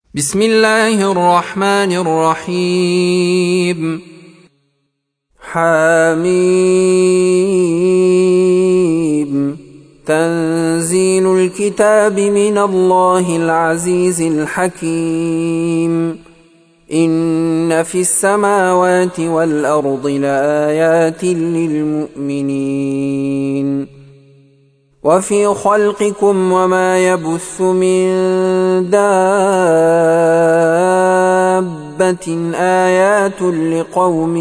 بسم الله الرحمن الرحيم. حميم. تنزيل الكتاب من الله العزيز الحكيم. إن في السماوات والأرض لآيات للمؤمنين. وفي خلقكم وما يبث من دابة آيات لقوم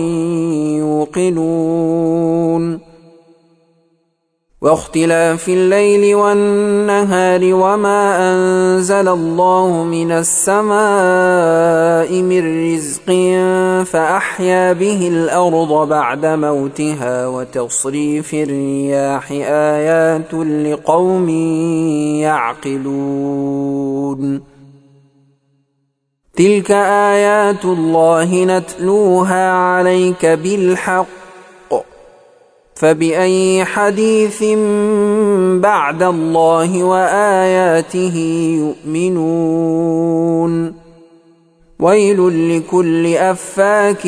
يوقنون. واختلاف الليل والنهار وما أنزل الله من السماء من رزق فأحيا به الأرض بعد موتها وتصريف الرياح آيات لقوم يعقلون. تلك آيات الله نتلوها عليك بالحق، فبأي حديث بعد الله وآياته يؤمنون. ويل لكل أفاك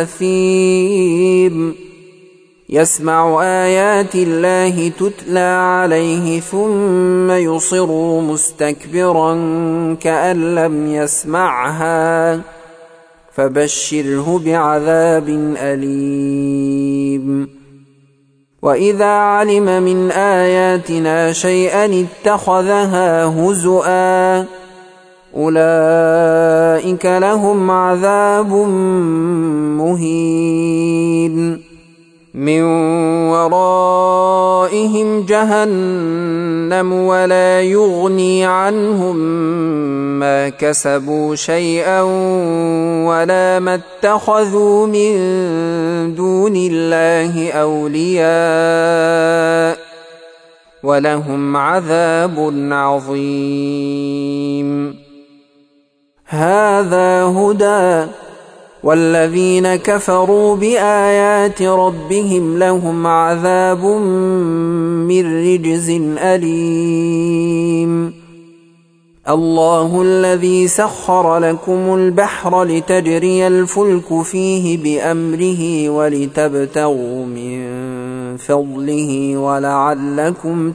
أثيم يسمع آيات الله تتلى عليه ثم يصر مستكبرا كأن لم يسمعها، فبشره بعذاب أليم. وإذا علم من آياتنا شيئا اتخذها هزؤا، أولئك لهم عذاب مهين. من ورائهم جهنم ولا يغني عنهم ما كسبوا شيئا ولا ما اتخذوا من دون الله أولياء، ولهم عذاب عظيم. هذا هدى، والذين كفروا بآيات ربهم لهم عذاب من رجز أليم. الله الذي سخر لكم البحر لتجري الفلك فيه بأمره ولتبتغوا من فضله ولعلكم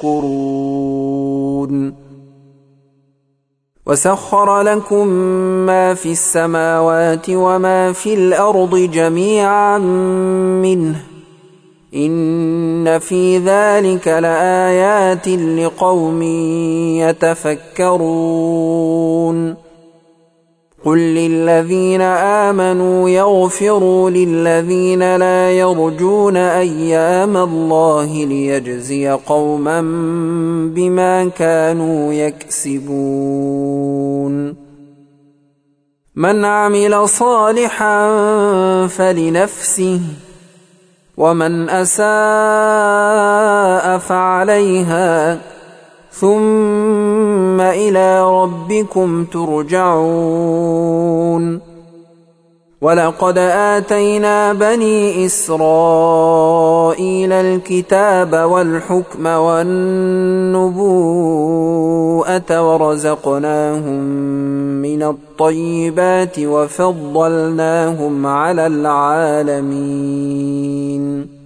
تشكرون. وسخر لكم ما في السماوات وما في الأرض جميعا منه، إن في ذلك لآيات لقوم يتفكرون. قل للذين آمنوا يغفروا للذين لا يرجون أيام الله ليجزي قوما بما كانوا يكسبون. من عمل صالحا فلنفسه، ومن أساء فعليها، ثم إلى ربكم ترجعون. ولقد آتينا بني إسرائيل الكتاب والحكم والنبوءة ورزقناهم من الطيبات وفضلناهم على العالمين.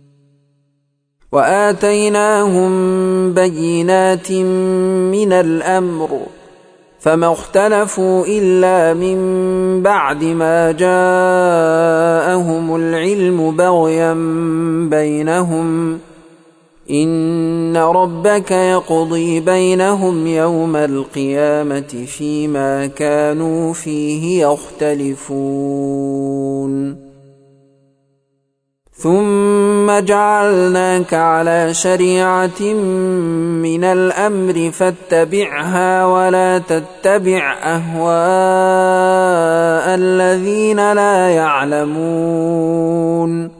وآتيناهم بينات من الأمر، فما اختلفوا إلا من بعد ما جاءهم العلم بغيا بينهم. إن ربك يقضي بينهم يوم القيامة فيما كانوا فيه يختلفون. ثم جعلناك على شريعة من الأمر فاتبعها ولا تتبع أهواء الذين لا يعلمون.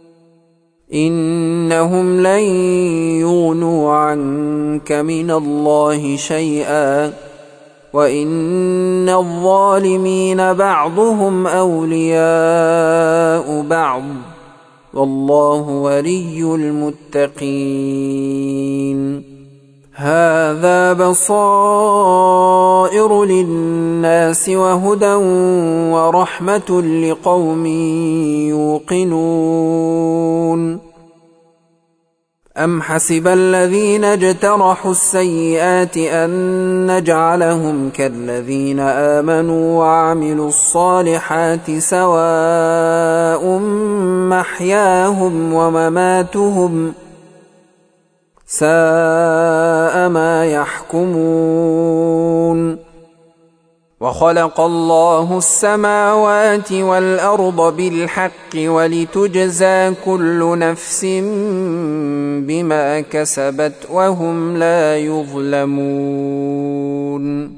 إنهم لن يغنوا عنك من الله شيئا، وإن الظالمين بعضهم أولياء بعض، والله ولي المتقين. هذا بصائر للناس وهدى ورحمة لقوم يوقنون أم حسب الذين اجترحوا السيئات أن نجعلهم كالذين آمنوا وعملوا الصالحات سواء محياهم ومماتهم ساء ما يحكمون وخلق الله السماوات والأرض بالحق ولتجزى كل نفس بما كسبت وهم لا يظلمون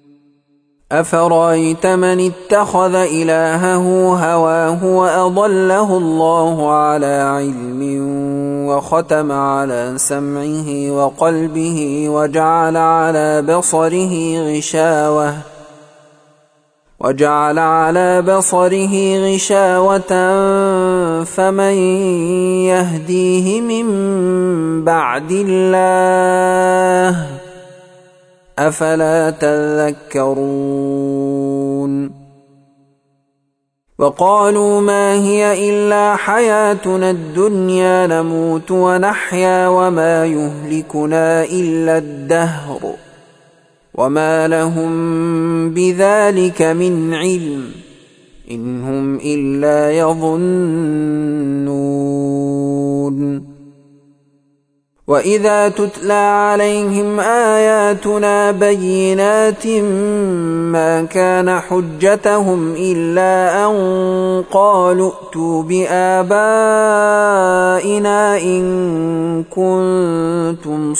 أفرأيت من اتخذ إلهه هواه وأضله الله على علم وختم على سمعه وقلبه وجعل على بصره غشاوة فمن يهديه من بعد الله أفلا تذكرون وقالوا ما هي إلا حياتنا الدنيا نموت ونحيا وما يهلكنا إلا الدهر وما لهم بذلك من علم إن هم إلا يظنون وإذا تتلى عليهم آياتنا بينات ما كان حجتهم إلا أن قالوا ائتوا بآبائنا إن كنتم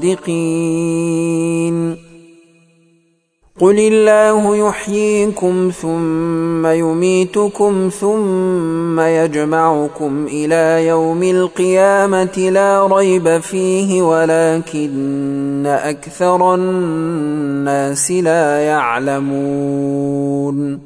صادقين قل الله يحييكم ثم يميتكم ثم يجمعكم إلى يوم القيامة لا ريب فيه ولكن أكثر الناس لا يعلمون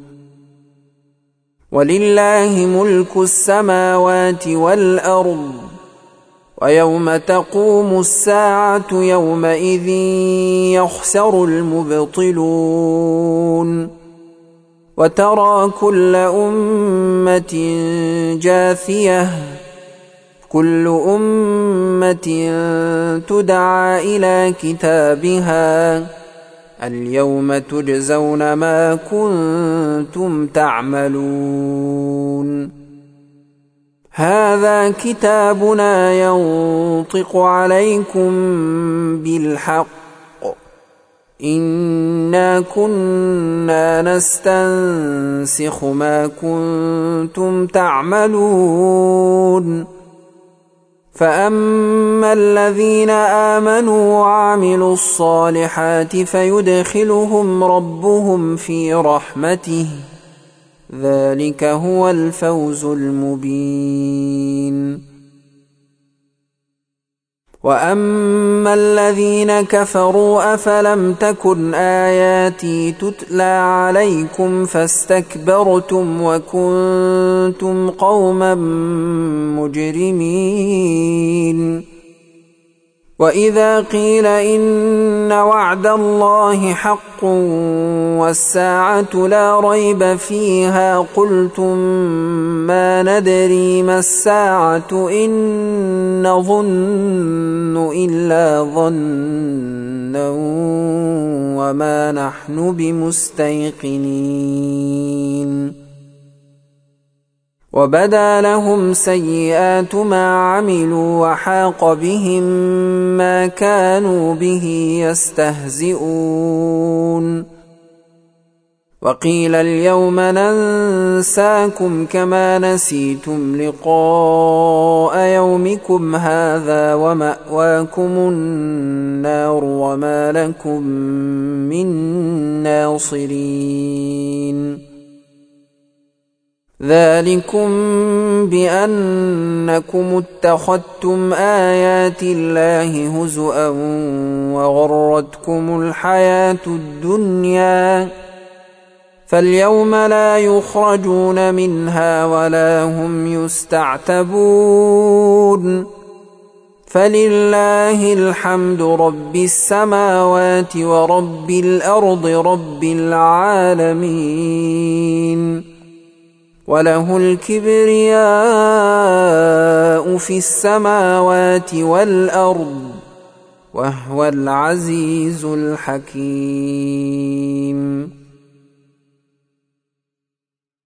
ولله ملك السماوات والأرض ويوم تقوم الساعة يومئذ يخسر المبطلون وترى كل أمة جاثية كل أمة تدعى إلى كتابها اليوم تجزون ما كنتم تعملون هذا كتابنا ينطق عليكم بالحق إنا كنا نستنسخ ما كنتم تعملون فأما الذين آمنوا وعملوا الصالحات فيدخلهم ربهم في رحمته ذلك هو الفوز المبين وأما الذين كفروا أفلم تكن آياتي تتلى عليكم فاستكبرتم وكنتم قوما مجرمين وإذا قيل إن وعد الله حق والساعة لا ريب فيها قلتم ما ندري ما الساعة إن نظن إلا ظنا وما نحن بمستيقنين وبدا لهم سيئات ما عملوا وحاق بهم ما كانوا به يستهزئون وقيل اليوم ننساكم كما نسيتم لقاء يومكم هذا ومأواكم النار وما لكم من ناصرين ذلكم بأنكم اتخذتم آيات الله هزؤا وغرتكم الحياة الدنيا فاليوم لا يخرجون منها ولا هم يستعتبون فلله الحمد رب السماوات ورب الأرض رب العالمين، وله الكبرياء في السماوات والأرض، وهو العزيز الحكيم.